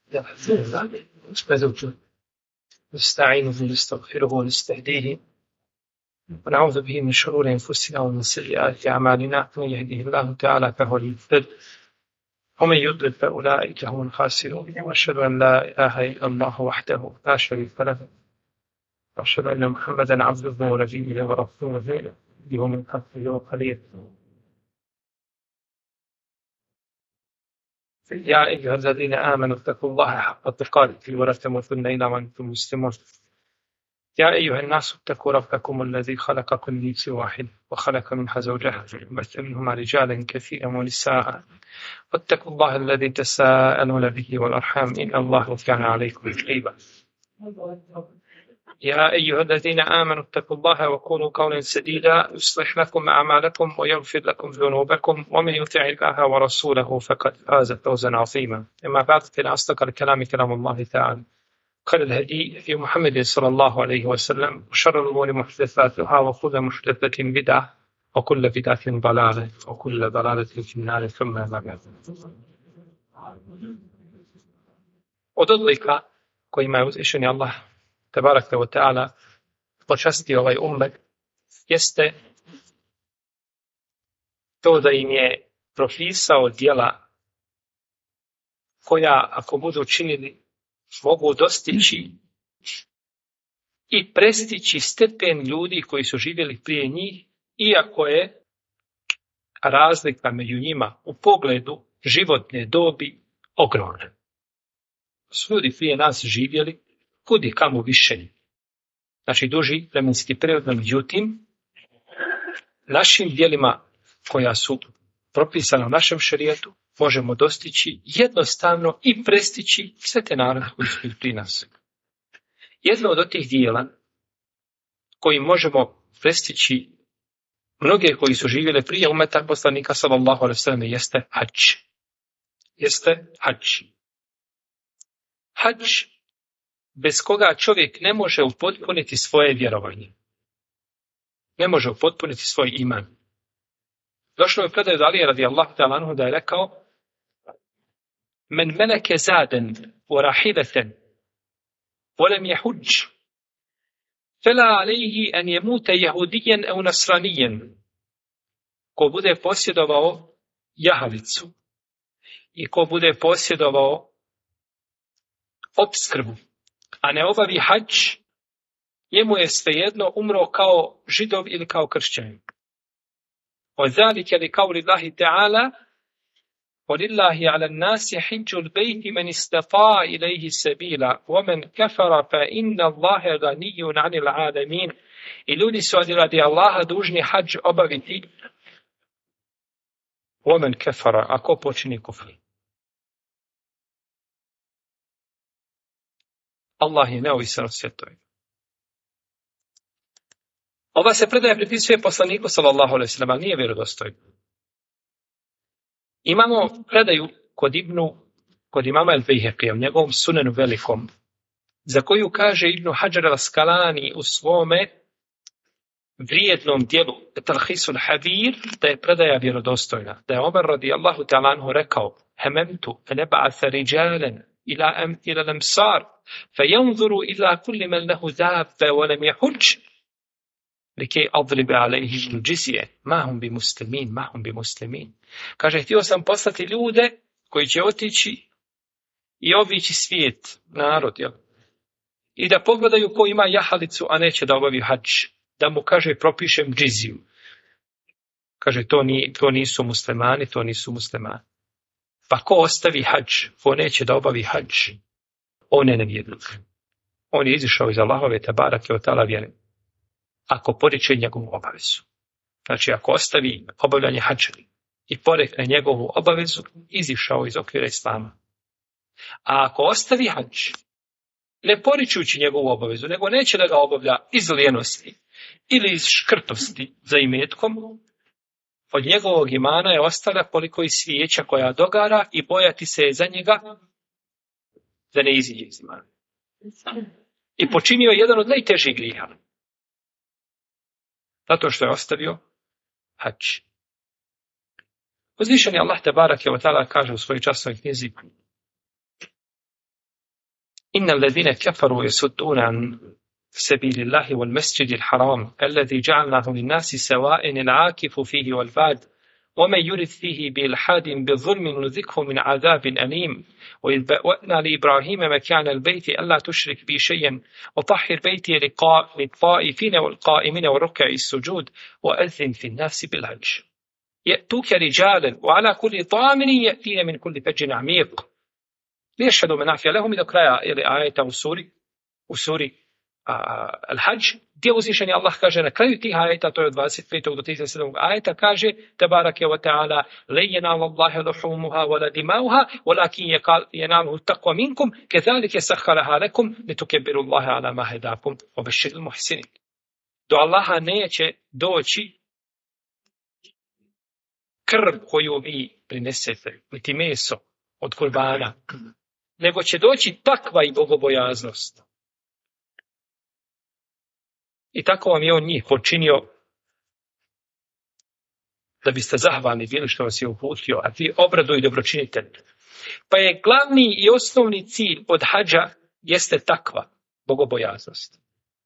نستعينه ونستغفره ونستهديه ونعوذ به من شرور أنفسنا ومن سيئات أعمالنا من يهده الله تعالى فهو المهتد ومن يضلل فأولئك هم الخاسرون وأشهد أن لا إله إلا الله وحده لا شريك له وأشهد أن محمدا عبده ونبيه ورسوله من خلقه وخليله يا أيها الذين آمنوا اتقوا الله حق تقاته ولا تموتن إلا وأنتم مسلمون يا أيها الناس اتقوا ربكم الذي خلقكم من نفس واحد وخلق منها زوجها وبث منهما رجالا كثيرا ونساء واتقوا الله الذي تساءلون به والأرحام إن الله كان عليكم رقيبا يا أيها الذين آمنوا اتقوا الله وقولوا قولا سديدا يصلح لكم أعمالكم ويغفر لكم ذنوبكم ومن يطع الله ورسوله فقد فاز فوزا عظيما أما بعد فإن أصدق الكلام كلام الله تعالى خير الهدي في محمد صلى الله عليه وسلم وشر الأمور محدثاتها وكل محدثة بدعة وكل بدعة ضلالة وكل ضلالة في النار ثم أما بعد. Od odlika kojima je uzvišeni Allah Tebareke ve Teala počastio ovaj ummet jeste to da im je propisao djela koja ako budu činili mogu dostići i prestići stepen ljudi koji su živjeli prije njih, iako je razlika među njima u pogledu životne dobi ogromna. Su ljudi prije nas živjeli kudi kamo više. Znači duži vremenski period, međutim, našim djelima koja su propisana u našem šerijetu možemo dostići jednostavno i prestići sve te narode koji su prije nas. Jedno od tih dijela koji možemo prestići mnoge koji su živjeli prije umeta poslanika sallallahu alejhi ve sellem jeste hadž. Jeste hadž. Hadž bez koga čovjek ne može upotpuniti svoje vjerovanje. Ne može upotpuniti svoj iman. Došlo je predaj od Alije radijallahu ta'ala anhu da je rekao: Men meleke zaden u rahileten volem je huđ fela alejhi en jemute jehudijen eu nasranijen. Ko bude posjedovao jahalicu i ko bude posjedovao opskrbu, a ne obavi hadž, njemu je svejedno umro kao židov ili kao kršćanin. وذلك لقول الله تعالى ولله على الناس حج البيت من استطاع إليه سبيلا ومن كفر فإن الله غني عن العالمين. I ljudi su radi Allaha dužni hadž obaviti. ومن كفر, ako počini kufr. Allah je neovisan od svjetovima. Ova se predaja pripisuje poslaniku sallallahu alejhi ve sellem, ali nije vjerodostojna. Imamo predaju kod imama el-Bejhekija u njegovom sunenu velikom, za koju kaže Ibn Hadžar al-Askalani u svome vrijednom dijelu Talhisul Habir, da je predaja vjerodostojna. Da je Omer radijallahu ta'ala anhu rekao: Hememtu an eba'atha riđalen ila al-amsar fayanzuru ila kulli man lahu dabba wa lam yahuđ likej adribe alejhim džizije mahum bi muslimin. Kaže, htio sam poslati ljude koji će otići i obići svijet, narod, jel? I da pogledaju ko ima jahalicu, a neće da obavi hadž. Da mu, kaže, propišem džiziju. Kaže, to nisu muslimani, to nisu muslimani. Pa ko ostavi hadž, ko neće da obavi hadž, on je nevjernik. On je izišao iz Allahove Tebareke ve Teala vjere. Ako poriče njegovu obavezu. Znači, ako ostavi obavljanje hadža i porekne njegovu obavezu, izišao iz okvira islama. A ako ostavi hadž, ne poričujući njegovu obavezu, nego neće da ga obavlja iz lijenosti ili iz škrtosti za imetkom, od njegovog imana je ostala koliko i svijeća koja dogara i bojati se za njega da ne iziđe iz imana. I počinio je jedan od najtežih grijeha. Zato što je ostavio hadž. Uzvišeni Allah Tebareke ve Teala kaže u svojoj časnoj knjizi: إن الذين كفروا يصدون عن سبيل الله والمسجد الحرام الذي جعلناه للناس سواء العاكف فيه والباد ومن يرد فيه بإلحاد بظلم نذقه من عذاب أليم وإذ بوأنا لإبراهيم مكان البيت ألا تشرك بي شيئا وطهر بيتي للطائفين والقائمين والركع السجود وأذن في الناس بالحج يأتوك رجالا وعلى كل ضامن يأتين من كل فج عميق ليشهدوا منافع لهم إذا قرأ آية u suri Al-Hajj, gdje uzvišeni Allah kaže na kraju tih ajeta, to je od 25. do 37. ajeta, kaže Tebarake wa ta'ala لَنْ يَنَالَ اللَّهَ لُحُومُهَا وَلَا دِمَاؤُهَا وَلَكِنْ يَنَالُهُ التَّقْوَى مِنْكُمْ كَذَلِكَ سَخَّرَهَا لَكُمْ لِتُكَبِّرُوا اللَّهَ عَلَى مَا هَدَاكُمْ وَبَشِّرِ الْمُحْسِنِينَ. Do Allaha neće doći krv koju vi prinesete, niti meso od kurbana, nego će doći takva i bogobojaznost. I tako vam je on njih počinio da biste zahvalni bili što vas je uputio, a vi obradu i dobročinite. Pa je glavni i osnovni cilj od hadža jeste takva bogobojaznost.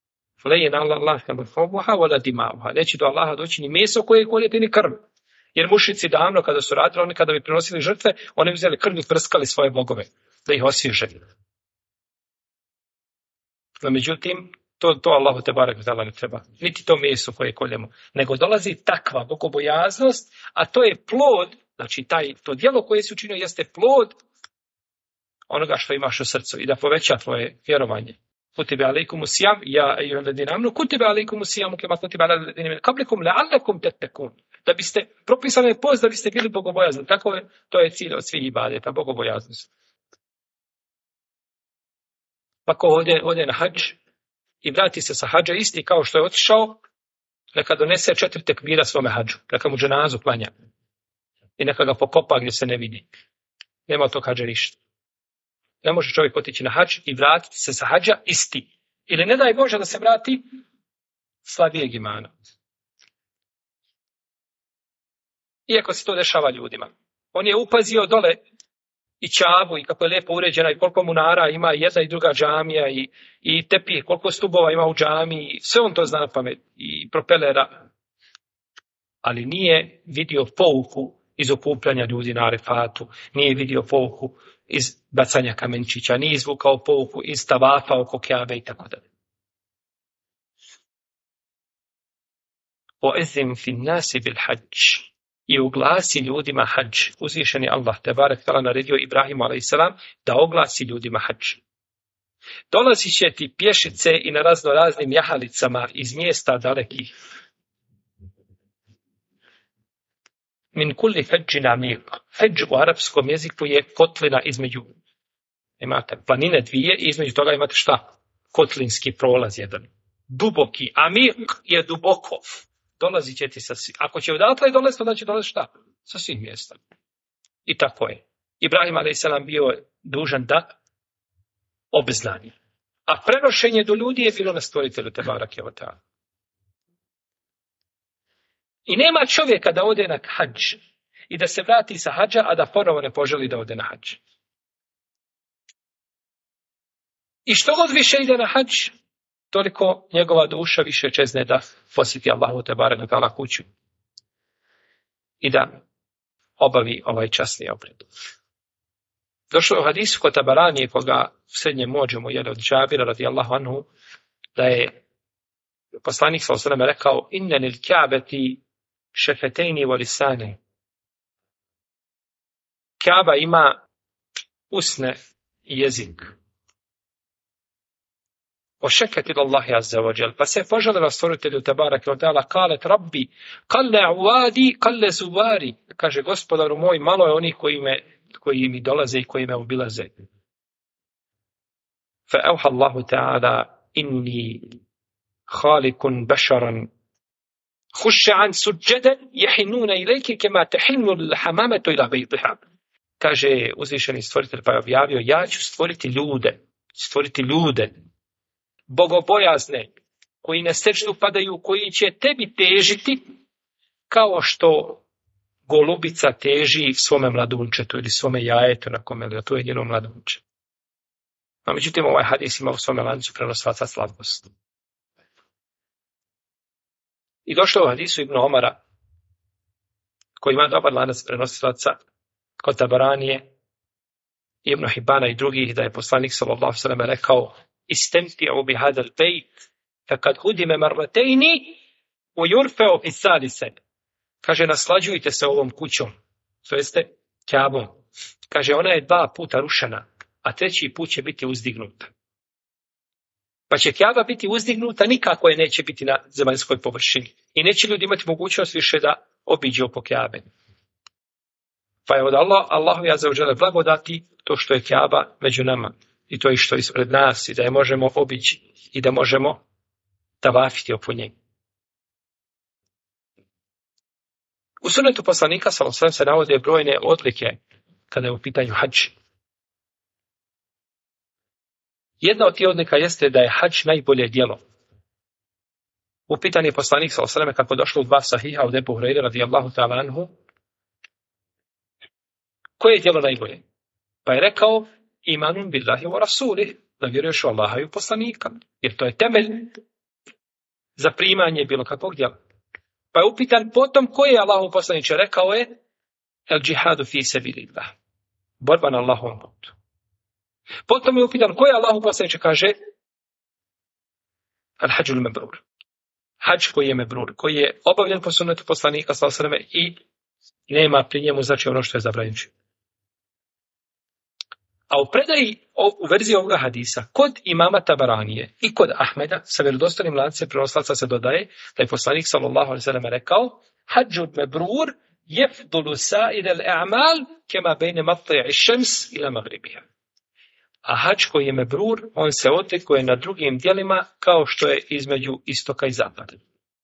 Neće do Allaha doći ni meso koje koljete ni krv. Jer mušici davno kada su radili, oni kada bi prinosili žrtve, oni uzeli krv i prskali svoje bogove da ih osvježe. No, međutim, to Allahu te barek vatala ne treba. Niti to meso koje koljemo. Nego dolazi takva bogobojaznost, a to je plod, znači to djelo koje si učinio jeste plod onoga što imaš u srcu i da poveća tvoje vjerovanje. Kutibe alejkumu sijam, ja ejuhellezina amanu, kutibe alejkumu sijamu kema kutibe ala lezina min qablikum la'allakum tattaqun. Da biste propisali post, da biste bili bogobojazni. Tako je, to je cilj od svih ibadeta, bogobojaznost. Pa ko ode na hadž i vrati se sa hadža isti kao što je otišao, neka donese 4 tekbira svome hadžu, neka mu dženazu klanja i neka ga pokopa gdje se ne vidi. Nema od tog hadža ništa. Ne može čovjek otići na hadž i vratiti se sa hadža isti. Ili ne daj Bože da se vrati slabijeg imana. Iako se to dešava ljudima. On je upazio dole i Čabu i kako je lijepo uređena i koliko munara ima jedna i druga džamija i tepih, koliko stubova ima u džamiji, sve on to zna na pamet i propelera. Ali nije vidio pouku iz okupljanja ljudi na Arefatu, nije vidio pouku iz bacanja kamenčića, nije izvukao pouku iz tavafa oko Kjabe i tako dalje. وَأَذِّنْ فِي النَّاسِ بِالْحَجِّ i uglasi ljudima hadž. Uzvišeni Allah tebarek tala naredio Ibrahimu a.s. da oglasi ljudima hadž. Dolazit će ti pješice i na razno raznim jahalicama iz mjesta dalekih. Min kulli feđin amik. Feđ u arapskom jeziku je kotlina između. Imate planine dvije i između toga imate šta? Kotlinski prolaz jedan. Duboki. Amik je duboko. Dolazit će ti ako će odatle dolaziti, onda će dolaziti šta? Sa svih mjesta. I tako je. Ibrahim a.s. bio dužan da obznani. A prenošenje do ljudi je bilo na stvoritelju Tebarake wa ta'ala. I nema čovjeka da ode na hadž i da se vrati sa hadža, a da ponovo ne poželi da ode na hadž. I što god više ide na hadž, toliko njegova duša više čezne da posjeti Allahu Tebareke wa ta'ala kuću i da obavi ovaj časni obred. Došlo je u hadisu kod Tabaranije, koga srednje možemo jeli od Džabira radijallahu anhu, da je poslanik sallallahu alejhi ve sellem rekao: "Inna lil Ka'bati šefetejni wa lisane." Kaaba ima usne i jezik. وشكت الله عز وجل pa se požalila stvoritelju Tebareke wa ta'ala, kalet rabbi kalle uvadi kalle zuvari, kaže gospodaru moj, malo je onih koji mi dolaze i koji me obilaze. Fa auha Allahu ta'ala inni khaliqun basharan khushan sujadan yahinuna ilayki kama tahinu al-hamamatu ila baytiha. Kaže uzvišeni stvoritelj pa je objavio: ja ću stvoriti ljude bogobojazne, koji na sećdu padaju, koji će tebi težiti kao što golubica teži svome mladunčetu ili svome jajetu na kome, to je njeno mladunče. A međutim, ovaj hadis ima u svome lancu prenosilaca slabost. I došlo u hadisu Ibn Omara, koji ima dobar lanac prenosilaca, kod Tabaranije, Ibn Hibana i drugih, da je poslanik sallallahu alejhi ve sellem rekao: "Istamti'u bi hadal bayt, fakad hudima marratayn wa yurfa'u fi thalitha." Kaže, naslađujte se ovom kućom, to jeste Kjabom. Kaže, ona je 2 puta rušena, a 3. put će biti uzdignuta. Pa će Kjaba biti uzdignuta, nikako je neće biti na zemaljskoj površini. I neće ljudi imati mogućnost više da obiđu oko Kjabe. Pa je od Allahu ja zaođele blagodati to što je Kjaba među nama. I to je što je ispred nas i da je možemo obići i da možemo tavafiti oko nje. U sunnetu poslanika sallallahu alejhi ve sellem se navode brojne odlike kada je u pitanju hadž. Jedna od tih odlika jeste da je hadž najbolje djelo. Upitan je poslanik sallallahu alejhi ve sellem kako došlo u 2 sahiha od Ebu Hurajre radijallahu ta'ala anhu, koje je djelo najbolje? Pa je rekao: imanun billahi wa rasulih, da vjeruješ u Allaha i u poslanika, jer to je temelj za primanje bilo kakvog djela. Pa je upitan potom koji je Allahov poslaniče, rekao je: el džihadu fi sabilillah, borba na Allahovom putu. Potom je upitan koji je Allahov poslaniče, kaže: al hađul mebrur, hadž koji je mebrur, koji je obavljen po sunnetu poslanika sallallahu alejhi ve sellem i nema pri njemu znači ono što je zabranjeno. A u predaji, u verziji ovoga hadisa, kod imama Tabaranije i kod Ahmeda, sa vjerodostojnim lancem prenosilaca se dodaje da je poslanik sallallahu alejhi ve sellem rekao: hadžul mebrur yafdulu sa'ir al-a'mal kama bayna matla'i ash-shams ila maghribiha. A hadž koji je mebrur, on se odlikuje na drugim djelima kao što je između istoka i zapada.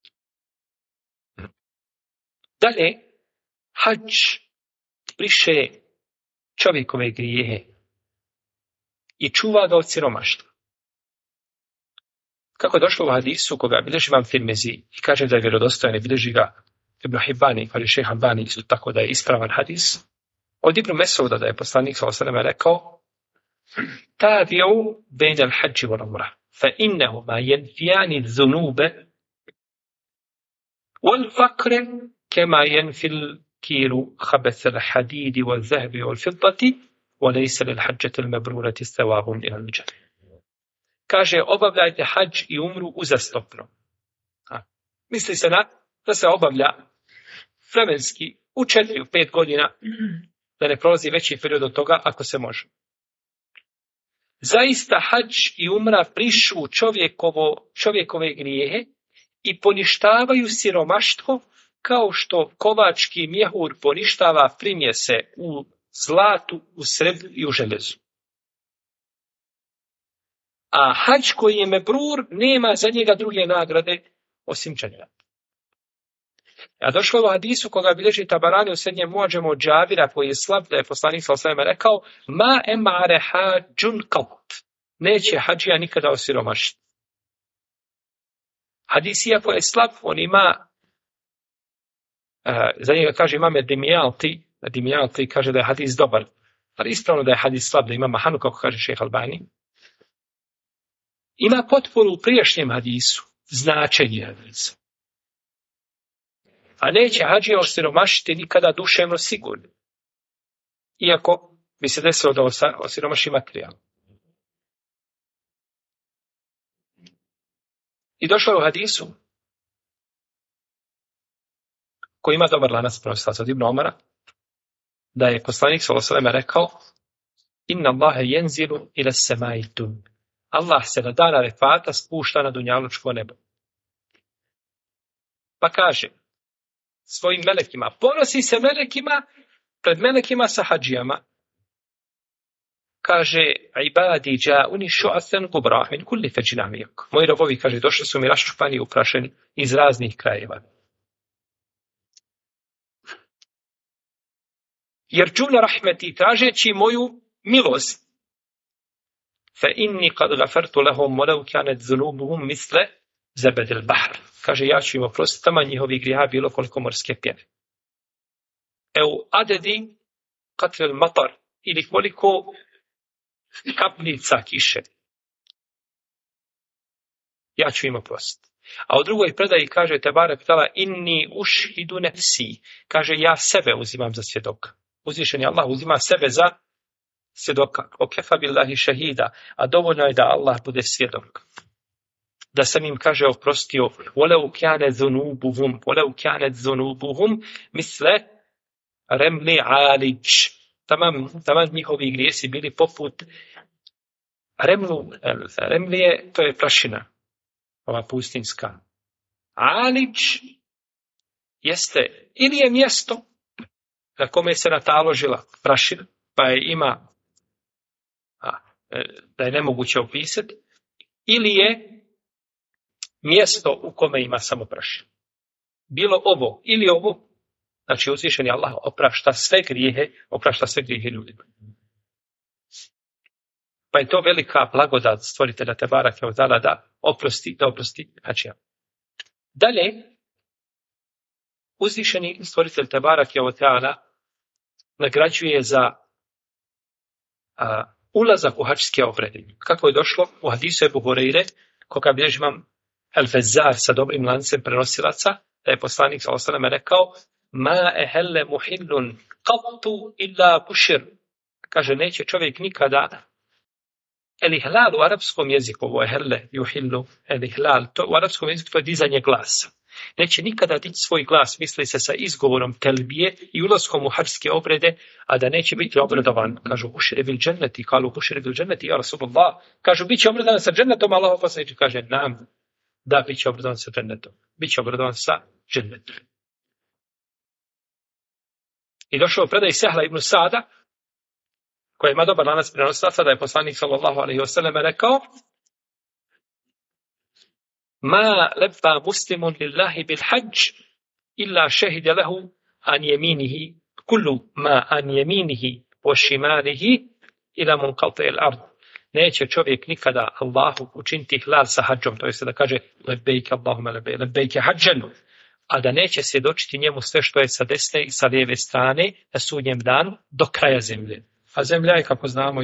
Dalje, hadž briše čovjekove grijehe i čuva ga od siromaštva. Kako je došlo u hadisu koga bilježi Imam Tirmizi i kaže da je vjerodostojan i bilježi ga Ibn Hibani, kaže šejh Albani isto tako da je ispravan hadis, od Ibn Mesouda da je poslanik sallallahu alejhi ve sellem rekao: tabi'u bejna al-hadži wal umrah, fa innahuma yanfiyani adh-dhunuba wal faqra kama yanfi al-kiru khabath al-hadid wal-dhahab wal-fiddati wa laysa lil-hajjati al-mabrurati thawabun ila al-jannah. Kaže, obavljajte hadž i umru uzastopno. Misli se na da se obavlja vremenski u 4-5 godina, da ne prolazi veći period od toga ako se može. Zaista hadž i umra brišu čovjekove grijehe i poništavaju siromaštvo kao što kovački mjehur poništava primjese u zlatu, u srebru i u željezu. A hadž koji je mebrur nema za njega druge nagrade osim džennet. A došlo u hadisu koga bilježi Tabarani u srednjem muadžemu od Džabira koji je slab, da je poslanik sallallahu alejhi ve sellem rekao: ma emare hađun kaut, neće hadžija nikada osiromašiti. Hadis iako je slab, on ima za njega kaže imam Dimijalti kaže da je hadis dobar, ali ispravno da je hadis slab, da ima mahanu kako kaže šejh Albani. Ima potporu u prijašnjem hadisu, značenje hadisa. A neće hadžija osiromašiti nikada duševno sigurno. Iako bi se desilo da osiromaši materijal. I došlo je u hadisu koji ima dobar lanac prenosilaca od Ibn Omara, da je poslanik sallallahu alejhi ve sellem rekao: inna Allaha yanzilu ila as-sama'i dun. Allah se na dan Arefata spušta na dunjalučko nebo. Pa kaže svojim melekima, ponosi se melekima pred melekima sa hadžijama. Kaže: ibadi ja'uni shu'athan qubrah min kulli fajjin amiq. Moji robovi, kaže, došli su mi raščupani i ukrašeni iz raznih krajeva. Jer džuna rahmeti, tražeći moju milost. Fa inni qad ghafartu lahum walau kanat dhunubuhum mithla zabad al-bahr. Kaže, ja ću im oprostiti tamo njihovi grijeha bilo koliko morske pjene. Eu adedi qatr al-matar, ili koliko kapnica kiše. Ja ću im oprostiti. A u drugoj predaji kaže Tebarek tala inni ušhidu nefsi. Kaže ja sebe uzimam za svjedoka. Uzvišeni Allah uzima sebe za svjedoka. O kefa billahi šahida. A dovoljno je da Allah bude svjedok. Da sam im kaže oprostio وَلَوْ كَانَتْ ذُنُوبُهُمْ misle remli alić. Tamam njihovi grijesi bili poput remlije, to je prašina. Ova pustinska. Alić jeste ili je mjesto na kome se nataložila prašina, pa je ima da je nemoguće opisati, ili je mjesto u kome ima samo prašina. Bilo ovo ili ovo, znači uzvišeni Allah oprašta sve grijehe ljudima. Pa je to velika blagodat stvoritelja Tebaraka ve Teala da oprosti hađija. Dalje, uzvišeni stvoritelj Tebaraka ve Teala nagrađuje za ulazak u hađske obrede. Kako je došlo u hadisu Ebu Hureyre, koga bilježi imam El-Fezzar sa dobrim lancem prenosilaca, da je poslanik sallallahu alejhi ve sellem rekao: "Ma ehelle muhillun qattu illa bushir." Kaže, neće čovjek nikada el-ihlal u arapskom jeziku, ovo je helle, yuhillu, el-ihlal, to u arapskom jeziku to je dizanje glasa. Neće nikada dići svoj glas, misli se sa izgovorom telbije i ulaskom u hađske obrede, a da neće biti obradovan. Kažu, ušire bil dženneti, kalu ušire bil dženneti, ja Rasulullah. Kažu, bit će obradovan sa džennetom, Allah poslanik kaže, nam, da, bit će obradovan sa džennetom. Bit će obradovan sa džennetom. I došao u predaj Sehla ibn Sada, koji ima dobar lanac prenosilaca, da je poslanik sallallahu alejhi ve sellem rekao: "Ma labba muslimun lillahi bil hajj illa shahida lahu an yaminihi kullu ma an yaminihi wa shimalihi ila munqati al-ard." Neće čovjek nikada Allahu učiniti hlal sa hadžom, to jest da kaže labbaik Allahumma labbaik, labbaik hajjan, a da neće svjedočiti njemu sve što je sa desne i sa lijeve strane na sudnjem danu do kraja zemlje. A zemlja je, kako znamo,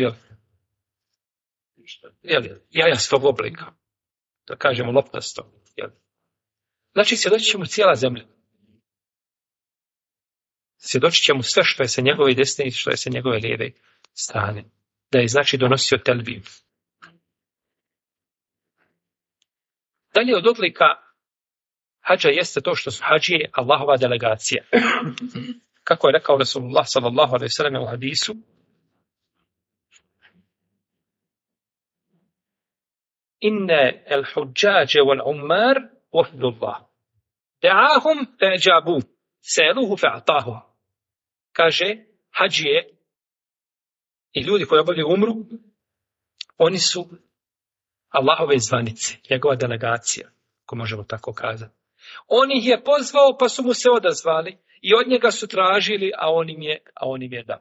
jajastog oblika. Da kažemo loptasto. Znači, svjedočit će mu cijela zemlja. Svjedočit će mu sve što je sa njegove desne i što je sa njegove lijeve strane. Da je, znači, donosio telbiju. Dalje od odlika hađa jeste to što su hađije Allahova delegacija. Kako je rekao Rasulullah sallallahu alejhi ve sellem u hadisu: "Inne el-huđađe wal-ummar wafdullah. Da'ahum fe'đabu, seluhu fe'atahu." Kaže, hađije i ljudi koji obavljaju umru, oni su Allahove zvanice, njegova delegacija, ako možemo tako kazati. On ih je pozvao, pa su mu se odazvali i od njega su tražili, a on im je dao.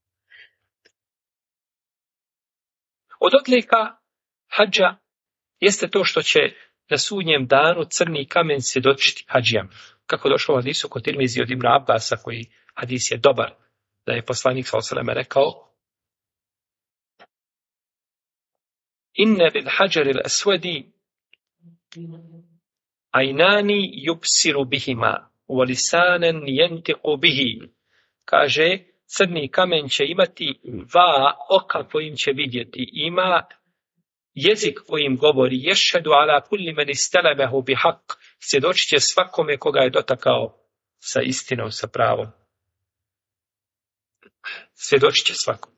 Od odlika hađa jeste to što će na sudnjem danu crni kamen svjedočiti hađijama. Kako došlo u hadisu kod Tirmizi od Ibn Abbasa, koji hadis je dobar, da je poslanik sallallahu alejhi ve sellem rekao: "Inne lil hajaril aswadi ajnani yubsiru bihima wa lisanan yantiqu bihi." Kaže, crni kamen će imati dva oka kojim će vidjeti, ima jezik kojim govori, ješhedu ala kulli men istalamehu bihaq, svjedočit će svakome koga je dotakao sa istinom, sa pravom. Svjedočit će svakom.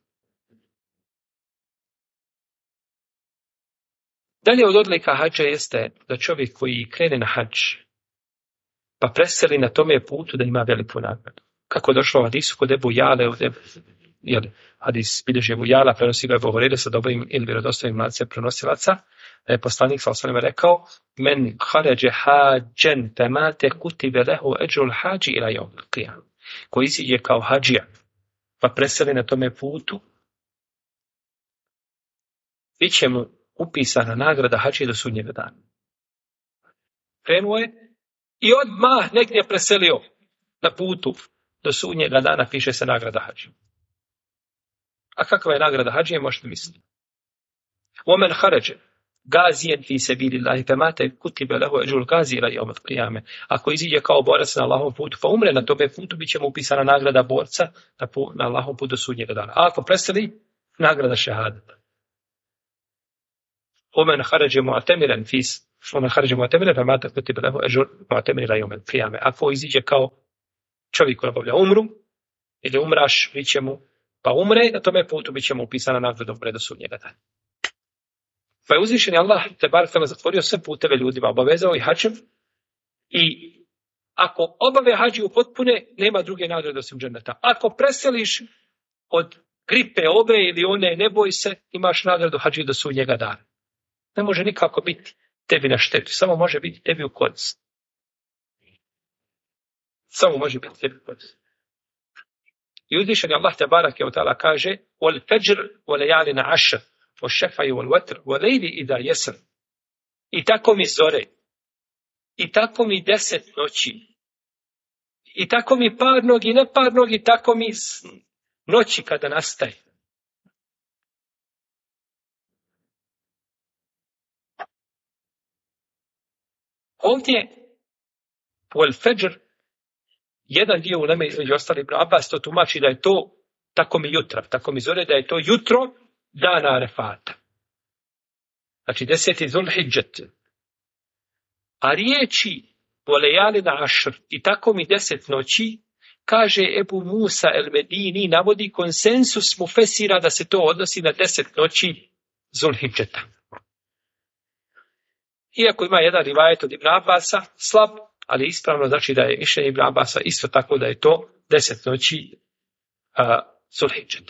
Dalje od odlika hađa jeste da čovjek koji krene na hađ, pa preseli na tome putu, da ima veliku nagradu. Kako je došlo u hadisu kod Ebu Jale, hadis bilježi Ebu Jala, prenosi ga Ebu Hureyre sa dobrim ili vjerodostojnim lancem prenosilaca, da je poslanik sallallahu alejhi ve sellem rekao: "Men kharaja hađen famate kutibe lehu ejrul hađi ila yawm al-qiyamah." Ko iziđe kao hađija, pa preseli na tome putu, bit će mu upisana nagrada hađije do sudnjega dana. Krenuo je i odmah negdje preselio na putu do sudnjega dana, piše se nagrada hađije. A kakva je nagrada hađije, možete misliti. ومن خرج غازيا في سبيل الله فمات كتب له أجر الغازي إلى يوم القيامة. Ako iziđe kao borac na Allahovom putu, pa umre na tome putu, bit će mu upisana nagrada borca na Allahovom putu do sudnjega dana. A ako preseli, nagrada šehadeta. ومن خرج معتمرا فمات كتب له أجر معتمر إلى يوم القيامة. Ako iziđe kao čovjek koji obavlja umru, ili umraš, bit će mu, pa umre, na tome putu bit će mu upisana nagrada umre do sudnjega dana. Pa je uzvišeni Allah te bar zatvorio sve puteve ljudima, obavezao i hađem, i ako obave hađiju potpune, nema druge nagrade osim dženneta. Ako preseliš od gripe ove ili one, ne boj se, imaš nagradu hađiju do sudnjega dana. Ne može nikako biti tebi na štetu, samo može biti tebi u korist. Samo može biti tebi u korist. I uzvišeni Allah te barake od ta'ala kaže: "Wal fajr wa layalin 'ashr, wa shaf'i wal watr, wa layli idha yasr." I tako mi zore, i tako mi 10 noći, i tako mi parnog i neparnog, i tako mi noći kada nastaje. Ovdje wal fajr, jedan dio uleme između ostali Ibn Abbas to tumači da je to tako mi jutra, tako mi zore, da je to jutro dana Arefata. Znači 10. Zulhidžet. A riječi volejali ašr i tako mi 10 noći, kaže Ebu Musa el-Medini, navodi konsensus mufesira da se to odnosi na 10 noći Zulhidžeta. Iako ima jedan rivajet od Ibn Abbasa, slab, ali ispravno, znači da je mišljenje Ibn Abbasa isto tako da je to 10 noći Zulhidžeta.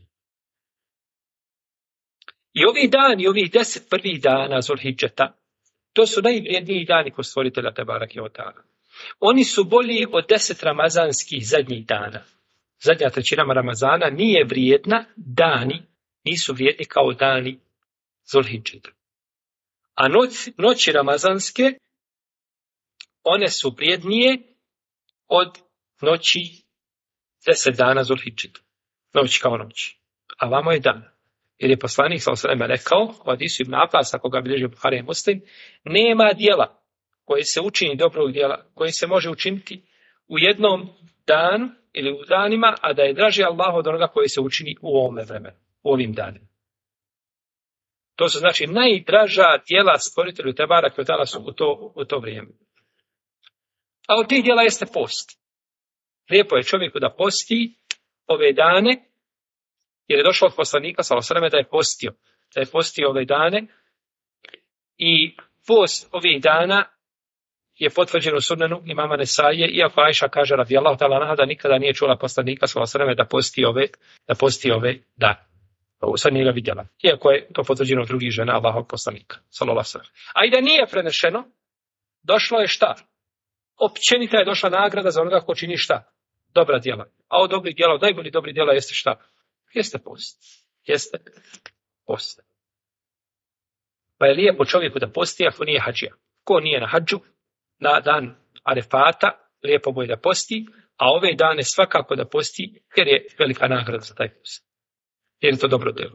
I ovih dani, ovih 10 prvih dana Zulhidžeta, to su najvrijedniji dani kod stvoritelja Tebarake ve Teala. Oni su bolji od 10 ramazanskih zadnjih dana. Zadnja trećina Ramazana nije vrijedna, dani nisu vrijedni kao dani Zulhidžeta. A noći ramazanske, one su vrijednije od noći 10 dana Zulhidžeta. Noć kao noć. A vamo je dan. Jer je poslanik sallallahu alejhi ve sellem rekao, u hadisu Ibn Abbas, ako ga bilježi Buhari i Muslim, nema djela koje se učini, dobrog djela, koje se može učiniti u jednom danu ili u danima, a da je draži Allahu od onoga koje se učini u ovome vremenu, u ovim danima. To su znači najdraža djela stvoritelju Tebarake ve Teala su u to vrijeme. A od tih djela jeste post. Lijepo je čovjeku da posti ove dane, jer je došlo od poslanika sallallahu alejhi ve sellem da je postio ove dane, i post ovih dana je potvrđen u sunanu imama Nesaije, iako Ajša kaže radijallahu ta'ala anha da nikada nije čula poslanika sallallahu alejhi ve sellem da posti ove dane. Sad nije ga vidjela. Iako je to potvrđeno od drugih žena Allahovog poslanika sallallahu alejhi ve sellem. A i da nije prenešeno, došlo je šta? Općenita je došla nagrada za onoga ko čini šta? Dobra djela. A od dobrih djela, od najboljih dobrih djela jeste šta? Jeste post. Jeste post. Pa je lijepo čovjeku da posti ako nije hađija. Ko nije na hađu, na dan Arefata, lijepo mu je da posti, a ove dane svakako da posti, jer je velika nagrada za taj post. Jer je to dobro djelo.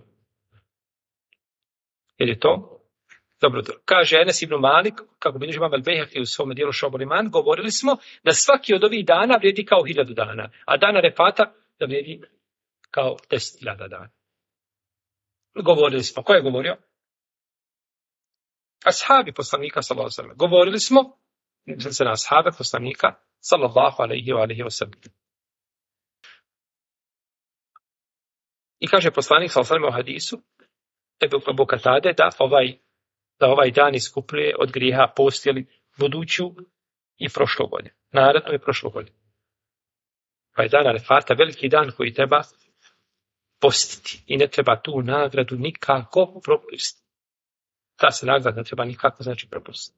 Jer je to dobro djelo. Kaže Enes ibn Malik, kako bilježi imam el-Bejhaqi u svom dijelu Šu'abul Iman, govorili smo da svaki od ovih dana vrijedi kao 1000 dana, a dan Arefata da vrijedi kao 10.000 dana. Govorili smo. Ko je govorio? Ashabi poslanika sallallahu alejhi ve sellem. Govorili smo se na ashabe poslanika sallallahu alejhi ve sellem. I kaže poslanik sallallahu alejhi ve sellem u hadisu Ebu Katade da ovaj dan iskupljuje od grijeha postjeli buduću i prošlu godinu. Narednu i prošlu godinu. Pa je dan Arefata veliki dan koji treba postiti. I ne treba tu nagradu nikako propustiti. Ta se nagrada ne treba nikako znači propustiti.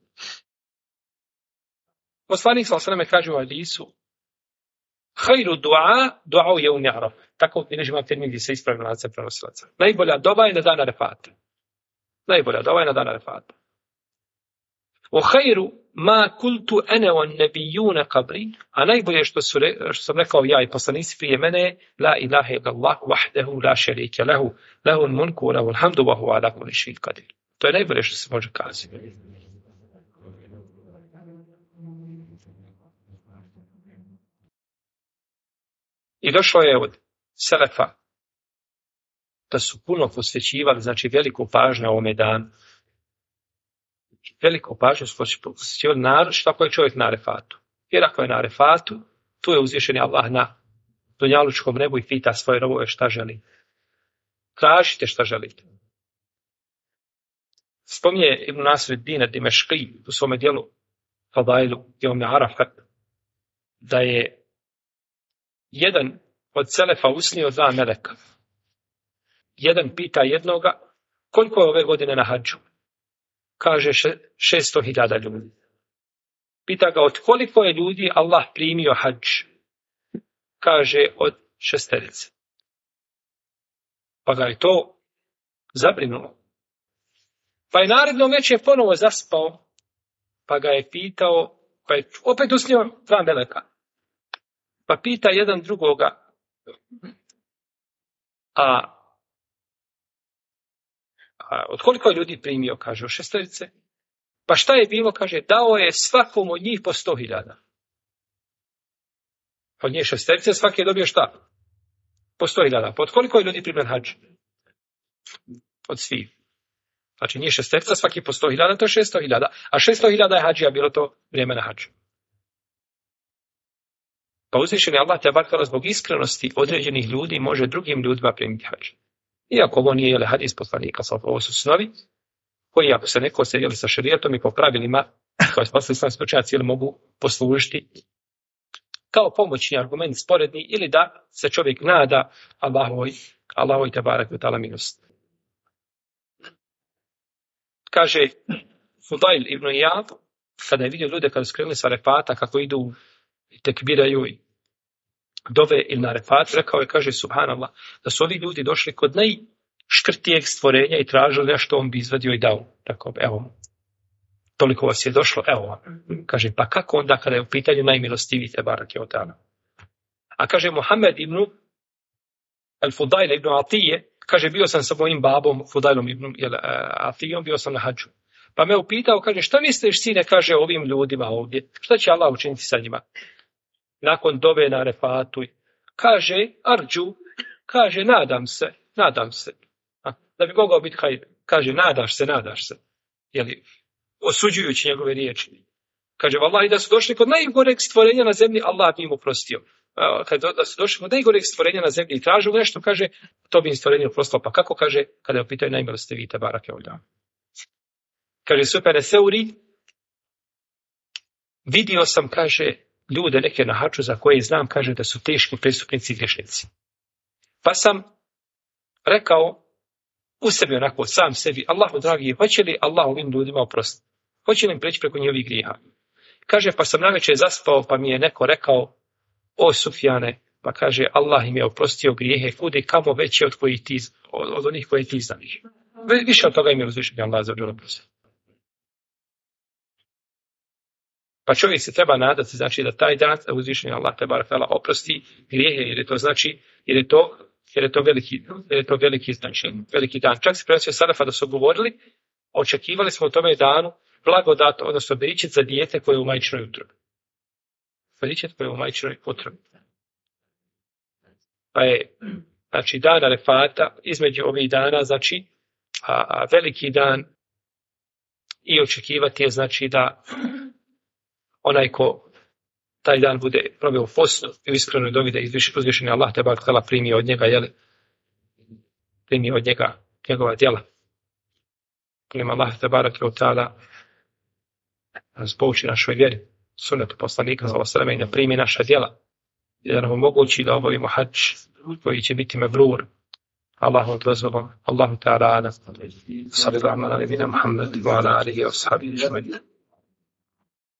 Poslanik sallallahu alejhi ve sellem kaže u hadisu: "Khairu du'a yawm Araf." Tako bilježi imam termin gdje se ispravno lance prenosilaca. Najbolja doba je na dan Arefata. Najbolja doba je na dan Arefata. وَخَيْرُ مَا كُلْتُ أَنَا وَالنَّبِيُّونَ قَبْلِي. A najbolje što sam rekao ja i poslanici prije mene, la ilaha illallah wahdahu la sharika lahu, lahul mulku wa lahul hamdu wa huwa ala kulli shay'in qadir. To je najbolje što se može kazati. I došlo je od selefa da su puno posvećivali, znači veliku pažnju ovome danu. Veliku pažnju su posvećivali naročito ako je čovjek na Arefatu. Jer ako je na Arefatu, tu je uzvišeni Allah na dunjalučkom nebu i pita svoje robove šta želi. Tražite šta želite. Spominje Ibn Nasreddin ad-Dimeški u svome dijelu Fadailu Jevme Arafat da je jedan od selefa usnio dva meleka. Jedan pita jednoga koliko je ove godine na hadžu. Kaže 600.000 ljudi. Pita ga od koliko je ljudi Allah primio hadž. Kaže od 6. Pa ga je to zabrinulo. Pa je narednom večer ponovo zaspao, pa ga je pitao, pa je opet usnio dva meleka. Pa pita jedan drugoga, a od koliko je ljudi primio, kaže, od 6. Pa šta je bilo, kaže, dao je svakom od njih po 100.000. Od njih 6, svaki je dobio šta? Po 100.000. Pa od koliko je ljudi primio hadž? Od svih. Znači njih 6, svaki po 100.000, to je 600.000. A 600.000 je hadžija, bilo to vrijeme na hadžu. Pa uzvišeni Allah te barkala zbog iskrenosti određenih ljudi može drugim ljudima primiti hadž. Iako ovo nije hadis poslanika, ovo su snovi, koji ako se neko sjedili sa šerijatom i po pravilima, koje su islamski učenjaci mogu poslužiti kao pomoćni argument sporedni, ili da se čovjek nada Allahovoj te barak ve ta'ala milosti. Kaže Fudail ibn Iyad, kada je vidio ljude kada su krenuli sa Arefata, kako idu i tekbiraju i dove ili na Arefat, rekao je, kaže subhanallah, da su ovi ljudi došli kod najškrtijeg stvorenja i tražili nešto, on bi izvadio i dao. Tako, evo, toliko vas je došlo, evo vam. Kaže, pa kako onda kada je u pitanju najmilostiviji te barak je otana? A kaže Muhammed ibn al-Fudail ibn Atije, kaže, bio sam sa mojim babom, Fudailom ibn Atijom, bio sam na hadžu. Pa me upitao, kaže, šta misliš, sine, kaže, ovim ljudima ovdje? Šta će Allah učiniti sa njima? Nakon dove na Arefatu. Kaže, arđu, kaže, nadam se. Da bi mogao biti hajde. Kaže, nadaš se. Jeli, osuđujući njegove riječi. Kaže, vallahi, da su došli kod najgoreg stvorenja na zemlji, Allah bi im oprostio. Da su došli kod najgoreg stvorenja na zemlji i tražu nešto, kaže, to bi im stvorenje oprostilo. Pa kako, kaže, kada je u pitanju najmilostiviji te barake ovdje. Kaže, Sufjan Seuri, vidio sam, kaže, ljude neke na hadžu za koje znam, kaže, da su teški prestupnici i grešnici. Pa sam rekao u sebi onako, sam sebi, Allahu dragi, hoće li Allah ovim ljudima oprostiti? Hoće li im preći preko njihovih grijeha? Kaže, pa sam navečer zaspao, pa mi je neko rekao, o Sufjane, pa kaže, Allah im je oprostio grijehe, kude kamo veće od onih koje ti znaš. Više od toga im je uzvišen Allah za džel oprostio. Pa čovjek se treba nadati, znači, da taj dan uzvišeni Allah te barak ve ta'ala oprosti grijehe, jer je to znači, jer je to veliki znači, veliki dan. Čak se prenosio selefa da su govorili, očekivali smo u tome danu blagodat, odnosno beričet za dijete koje je u majčinoj utrobi. Beričet koje je u majčinoj utrobi. Pa je, znači, dan Arefata, između ovih dana, znači, veliki dan i očekivati je, znači, da onaj ko taj dan bude proveo u postu i u iskrenoj dovi da uzvišeni Allah te barak ta'ala primi od njega, primi od njega njegova djela. Molim Allah te barak ta'ala nas pouči našoj vjeri, sunnetu poslanika sallallahu alejhi ve sellem i da primi naša djela i da nam omogući da obavimo hadž koji će biti mebrur. Allahu dozvolom, Allahu ta'ala sallallahu alejhi ve sellem Muhammed wa ala alihi wa sahbihi ajma'in.